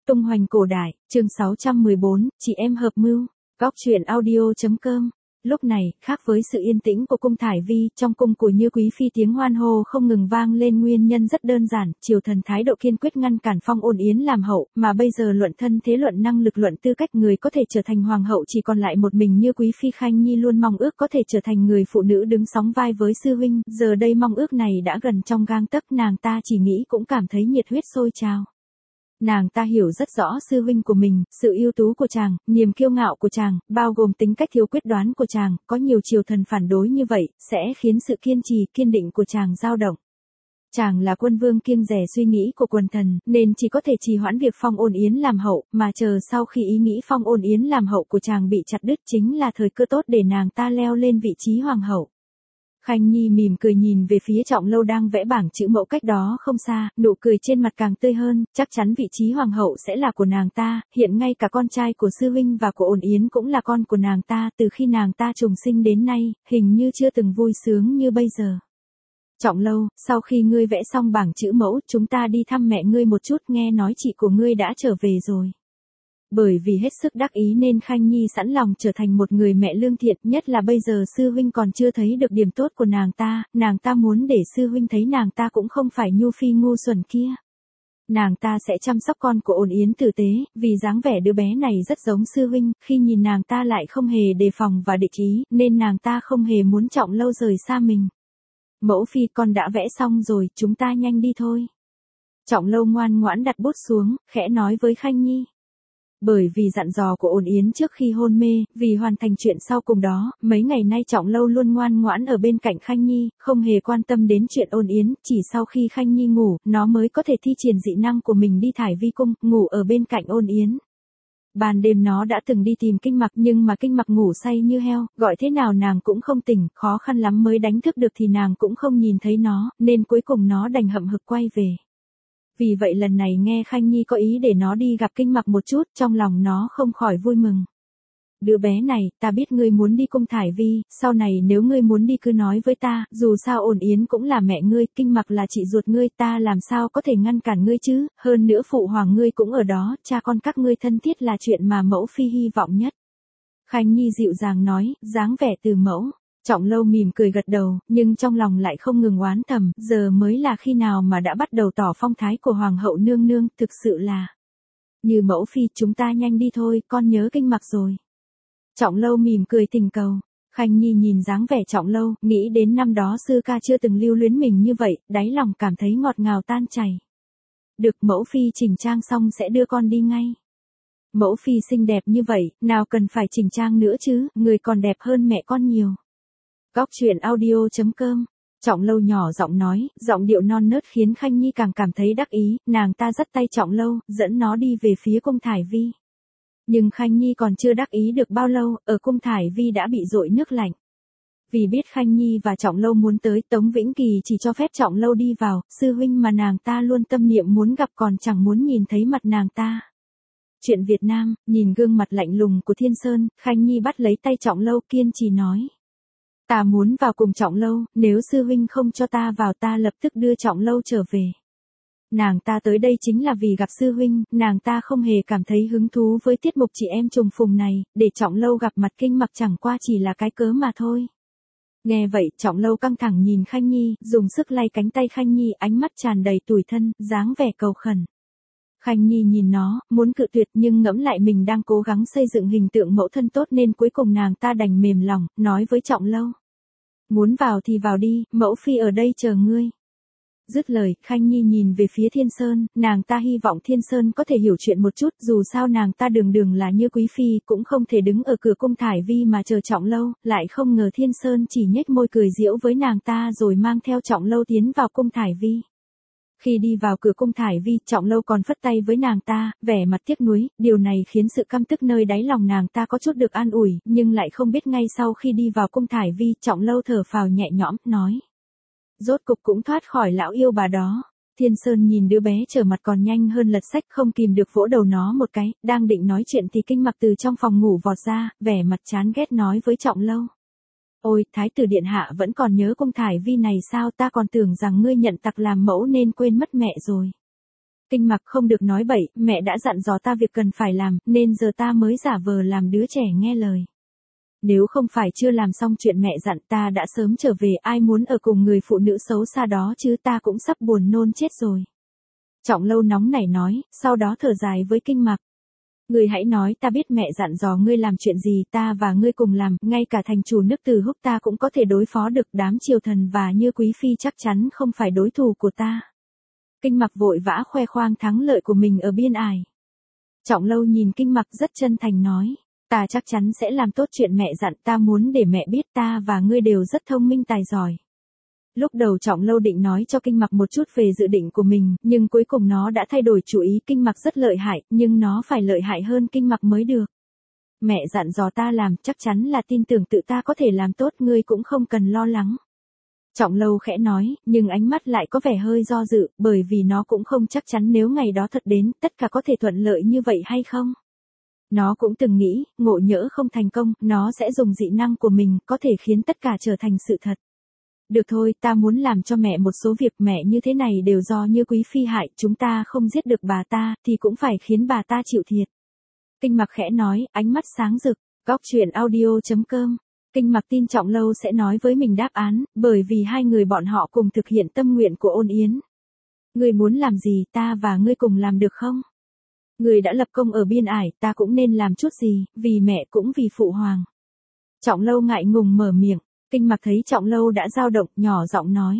Tung hoành cổ đại, chương 614, chị em hợp mưu. Góc truyện audio.com. Lúc này, khác với sự yên tĩnh của cung Thải Vi, trong cung của Như Quý Phi tiếng hoan hô không ngừng vang lên, nguyên nhân rất đơn giản, triều thần thái độ kiên quyết ngăn cản Phong Ôn Yến làm hậu, mà bây giờ luận thân thế, luận năng lực, luận tư cách, người có thể trở thành hoàng hậu chỉ còn lại một mình Như Quý Phi. Khanh Nhi luôn mong ước có thể trở thành người phụ nữ đứng sóng vai với sư huynh, giờ đây mong ước này đã gần trong gang tấc, nàng ta chỉ nghĩ cũng cảm thấy nhiệt huyết sôi trào. Nàng ta hiểu rất rõ sư huynh của mình, sự ưu tú của chàng, niềm kiêu ngạo của chàng, bao gồm tính cách thiếu quyết đoán của chàng, có nhiều triều thần phản đối như vậy, sẽ khiến sự kiên trì, kiên định của chàng dao động. Chàng là quân vương kiêng dè suy nghĩ của quần thần, nên chỉ có thể trì hoãn việc Phong Ôn Yến làm hậu, mà chờ sau khi ý nghĩ Phong Ôn Yến làm hậu của chàng bị chặt đứt chính là thời cơ tốt để nàng ta leo lên vị trí hoàng hậu. Khanh Nhi mỉm cười nhìn về phía Trọng Lâu đang vẽ bảng chữ mẫu cách đó không xa, nụ cười trên mặt càng tươi hơn, chắc chắn vị trí hoàng hậu sẽ là của nàng ta, hiện ngay cả con trai của sư huynh và của Ôn Yến cũng là con của nàng ta, từ khi nàng ta trùng sinh đến nay, hình như chưa từng vui sướng như bây giờ. Trọng Lâu, sau khi ngươi vẽ xong bảng chữ mẫu, chúng ta đi thăm mẹ ngươi một chút, nghe nói chị của ngươi đã trở về rồi. Bởi vì hết sức đắc ý nên Khanh Nhi sẵn lòng trở thành một người mẹ lương thiện, nhất là bây giờ sư huynh còn chưa thấy được điểm tốt của nàng ta muốn để sư huynh thấy nàng ta cũng không phải nhu phi ngu xuẩn kia. Nàng ta sẽ chăm sóc con của Ôn Yến tử tế, vì dáng vẻ đứa bé này rất giống sư huynh, khi nhìn nàng ta lại không hề đề phòng và địch ý, nên nàng ta không hề muốn Trọng Lâu rời xa mình. Mẫu phi, con đã vẽ xong rồi, chúng ta nhanh đi thôi. Trọng Lâu ngoan ngoãn đặt bút xuống, khẽ nói với Khanh Nhi. Bởi vì dặn dò của Ôn Yến trước khi hôn mê, vì hoàn thành chuyện sau cùng đó, mấy ngày nay Trọng Lâu luôn ngoan ngoãn ở bên cạnh Khanh Nhi, không hề quan tâm đến chuyện Ôn Yến, chỉ sau khi Khanh Nhi ngủ, nó mới có thể thi triển dị năng của mình đi Thải Vi cung, ngủ ở bên cạnh Ôn Yến. Ban đêm nó đã từng đi tìm Kinh Mặc nhưng mà Kinh Mặc ngủ say như heo, gọi thế nào nàng cũng không tỉnh, khó khăn lắm mới đánh thức được thì nàng cũng không nhìn thấy nó, nên cuối cùng nó đành hậm hực quay về. Vì vậy lần này nghe Khanh Nhi có ý để nó đi gặp Kinh Mặc một chút, trong lòng nó không khỏi vui mừng. Đứa bé này, ta biết ngươi muốn đi cung Thải Vi, sau này nếu ngươi muốn đi cứ nói với ta, dù sao Ôn Yến cũng là mẹ ngươi, Kinh Mặc là chị ruột ngươi, ta làm sao có thể ngăn cản ngươi chứ, hơn nữa phụ hoàng ngươi cũng ở đó, cha con các ngươi thân thiết là chuyện mà mẫu phi hy vọng nhất. Khanh Nhi dịu dàng nói, dáng vẻ từ mẫu. Trọng Lâu mỉm cười gật đầu, nhưng trong lòng lại không ngừng oán thầm, giờ mới là khi nào mà đã bắt đầu tỏ phong thái của hoàng hậu nương nương, thực sự là. Như mẫu phi, chúng ta nhanh đi thôi, con nhớ Kinh Mặc rồi. Trọng Lâu mỉm cười tình cầu. Khanh Nhi nhìn dáng vẻ Trọng Lâu, nghĩ đến năm đó sư ca chưa từng lưu luyến mình như vậy, đáy lòng cảm thấy ngọt ngào tan chảy. Được, mẫu phi chỉnh trang xong sẽ đưa con đi ngay. Mẫu phi xinh đẹp như vậy, nào cần phải chỉnh trang nữa chứ, người còn đẹp hơn mẹ con nhiều. Góc truyện audio.com. Trọng Lâu nhỏ giọng nói, giọng điệu non nớt khiến Khanh Nhi càng cảm thấy đắc ý, nàng ta dắt tay Trọng Lâu, dẫn nó đi về phía cung Thải Vi. Nhưng Khanh Nhi còn chưa đắc ý được bao lâu, ở cung Thải Vi đã bị dội nước lạnh. Vì biết Khanh Nhi và Trọng Lâu muốn tới, Tống Vĩnh Kỳ chỉ cho phép Trọng Lâu đi vào, sư huynh mà nàng ta luôn tâm niệm muốn gặp còn chẳng muốn nhìn thấy mặt nàng ta. Chuyện Việt Nam, nhìn gương mặt lạnh lùng của Thiên Sơn, Khanh Nhi bắt lấy tay Trọng Lâu kiên trì nói. Ta muốn vào cùng Trọng Lâu, nếu sư huynh không cho ta vào ta lập tức đưa Trọng Lâu trở về. Nàng ta tới đây chính là vì gặp sư huynh, nàng ta không hề cảm thấy hứng thú với tiết mục chị em trùng phùng này, để Trọng Lâu gặp mặt Kinh Mặc chẳng qua chỉ là cái cớ mà thôi. Nghe vậy, Trọng Lâu căng thẳng nhìn Khanh Nhi, dùng sức lay cánh tay Khanh Nhi, ánh mắt tràn đầy tủi thân, dáng vẻ cầu khẩn. Khanh Nhi nhìn nó, muốn cự tuyệt nhưng ngẫm lại mình đang cố gắng xây dựng hình tượng mẫu thân tốt nên cuối cùng nàng ta đành mềm lòng, nói với Trọng Lâu. Muốn vào thì vào đi, mẫu phi ở đây chờ ngươi. Dứt lời, Khanh Nhi nhìn về phía Thiên Sơn, nàng ta hy vọng Thiên Sơn có thể hiểu chuyện một chút, dù sao nàng ta đường đường là Như Quý Phi, cũng không thể đứng ở cửa cung Thải Vi mà chờ Trọng Lâu, lại không ngờ Thiên Sơn chỉ nhếch môi cười giễu với nàng ta rồi mang theo Trọng Lâu tiến vào cung Thải Vi. Khi đi vào cửa cung Thải Vi, Trọng Lâu còn phất tay với nàng ta, vẻ mặt tiếc nuối, điều này khiến sự căm tức nơi đáy lòng nàng ta có chút được an ủi, nhưng lại không biết ngay sau khi đi vào cung Thải Vi, Trọng Lâu thở phào nhẹ nhõm, nói. Rốt cục cũng thoát khỏi lão yêu bà đó. Thiên Sơn nhìn đứa bé trở mặt còn nhanh hơn lật sách không kìm được vỗ đầu nó một cái, đang định nói chuyện thì Kinh Mặc từ trong phòng ngủ vọt ra, vẻ mặt chán ghét nói với Trọng Lâu. Ôi, Thái tử điện hạ vẫn còn nhớ cung Thải Vi này sao, ta còn tưởng rằng ngươi nhận tặc làm mẫu nên quên mất mẹ rồi. Kinh Mặc không được nói bậy, mẹ đã dặn dò ta việc cần phải làm, nên giờ ta mới giả vờ làm đứa trẻ nghe lời. Nếu không phải chưa làm xong chuyện mẹ dặn ta đã sớm trở về, ai muốn ở cùng người phụ nữ xấu xa đó chứ, ta cũng sắp buồn nôn chết rồi. Trọng Lâu nóng nảy nói, sau đó thở dài với Kinh Mặc. Ngươi hãy nói, ta biết mẹ dặn dò ngươi làm chuyện gì, ta và ngươi cùng làm, ngay cả thành chủ nước Từ Húc ta cũng có thể đối phó được, đám triều thần và Như Quý Phi chắc chắn không phải đối thủ của ta. Kinh Mặc vội vã khoe khoang thắng lợi của mình ở biên ải. Trọng Lâu nhìn Kinh Mặc rất chân thành nói, ta chắc chắn sẽ làm tốt chuyện mẹ dặn, ta muốn để mẹ biết ta và ngươi đều rất thông minh tài giỏi. Lúc đầu Trọng Lâu định nói cho Kinh Mặc một chút về dự định của mình, nhưng cuối cùng nó đã thay đổi chủ ý. Kinh Mặc rất lợi hại, nhưng nó phải lợi hại hơn Kinh Mặc mới được. Mẹ dặn dò ta làm, chắc chắn là tin tưởng tự ta có thể làm tốt, ngươi cũng không cần lo lắng. Trọng Lâu khẽ nói, nhưng ánh mắt lại có vẻ hơi do dự, bởi vì nó cũng không chắc chắn nếu ngày đó thật đến, tất cả có thể thuận lợi như vậy hay không. Nó cũng từng nghĩ, ngộ nhỡ không thành công, nó sẽ dùng dị năng của mình, có thể khiến tất cả trở thành sự thật. Được thôi, ta muốn làm cho mẹ một số việc, mẹ như thế này đều do Như Quý Phi hại, chúng ta không giết được bà ta, thì cũng phải khiến bà ta chịu thiệt. Kinh Mặc khẽ nói, ánh mắt sáng rực. Góc truyện audio.com. Kinh Mặc tin Trọng Lâu sẽ nói với mình đáp án, bởi vì hai người bọn họ cùng thực hiện tâm nguyện của Ôn Yến. Ngươi muốn làm gì, ta và ngươi cùng làm được không? Ngươi đã lập công ở biên ải, ta cũng nên làm chút gì, vì mẹ cũng vì phụ hoàng. Trọng Lâu ngại ngùng mở miệng. Kinh Mặc thấy Trọng Lâu đã dao động, nhỏ giọng nói.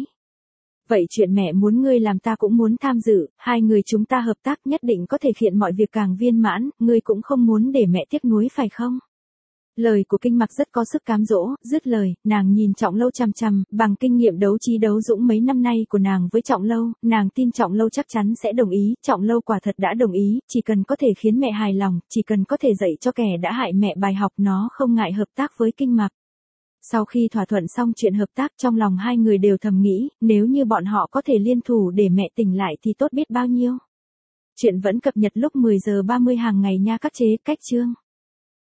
Vậy chuyện mẹ muốn ngươi làm ta cũng muốn tham dự, hai người chúng ta hợp tác nhất định có thể hiện mọi việc càng viên mãn, ngươi cũng không muốn để mẹ tiếc nuối phải không? Lời của Kinh Mặc rất có sức cám dỗ, dứt lời, nàng nhìn Trọng Lâu chằm chằm, bằng kinh nghiệm đấu trí đấu dũng mấy năm nay của nàng với Trọng Lâu, nàng tin Trọng Lâu chắc chắn sẽ đồng ý, Trọng Lâu quả thật đã đồng ý, chỉ cần có thể khiến mẹ hài lòng, chỉ cần có thể dạy cho kẻ đã hại mẹ bài học, nó không ngại hợp tác với Kinh Mặc. Sau khi thỏa thuận xong chuyện hợp tác, trong lòng hai người đều thầm nghĩ, nếu như bọn họ có thể liên thủ để mẹ tỉnh lại thì tốt biết bao nhiêu. Chuyện vẫn cập nhật lúc 10 giờ 30 hàng ngày nha các chế, cách chương.